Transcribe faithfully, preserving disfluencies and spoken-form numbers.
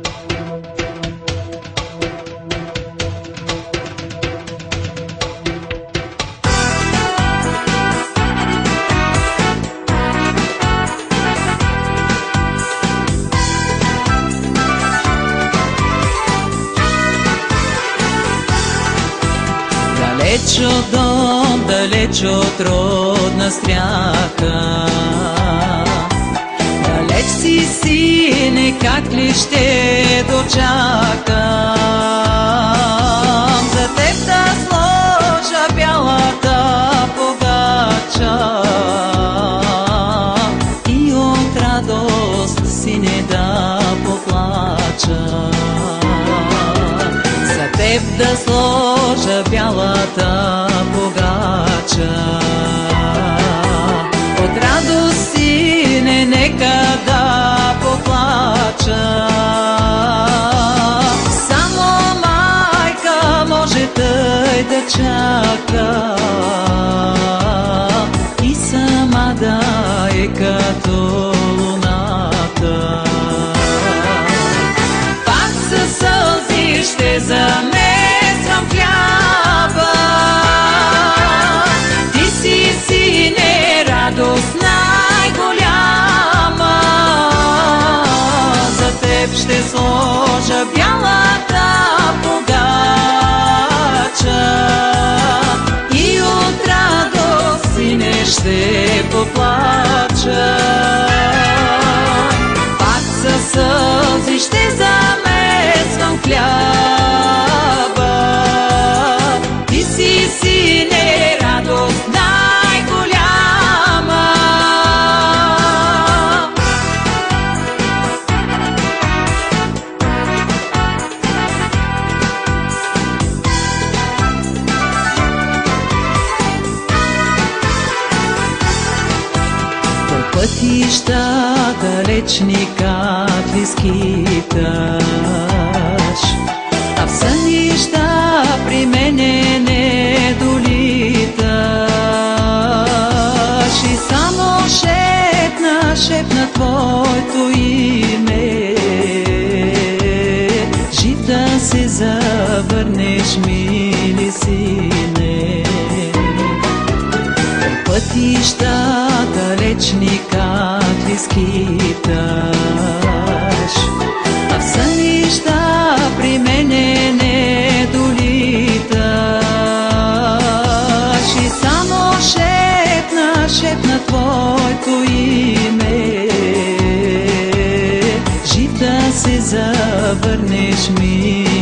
Далеч от дом, далеч от родна стряха, далеч си, сине, как ли ще дочакам за теб да сложа бялата погача и от радост, сине, да поплача. За теб да сложа бялата погача, от радост, сине, нека да поплача. Само майка може тъй да чака и сама да е като луната. Пак със сълзи ще замесвам хляба, ти си, сине, радост най-голяма. За теб ще сложа бялата погача и от радост, сине, ще поплача. Пак със сълзи ще замесвам хляба, ти си, сине, радост най-голяма. По пътища далечни как ли скиташ, а в сънища при мене не долиташ и само шепна, шепна твоето име, жив да се завърнеш, мили сине. По пътища далечни как ли скиташ, а в сънища при мене не долиташ и само шепна, шепна твоето име, жив да се завърнеш, ми.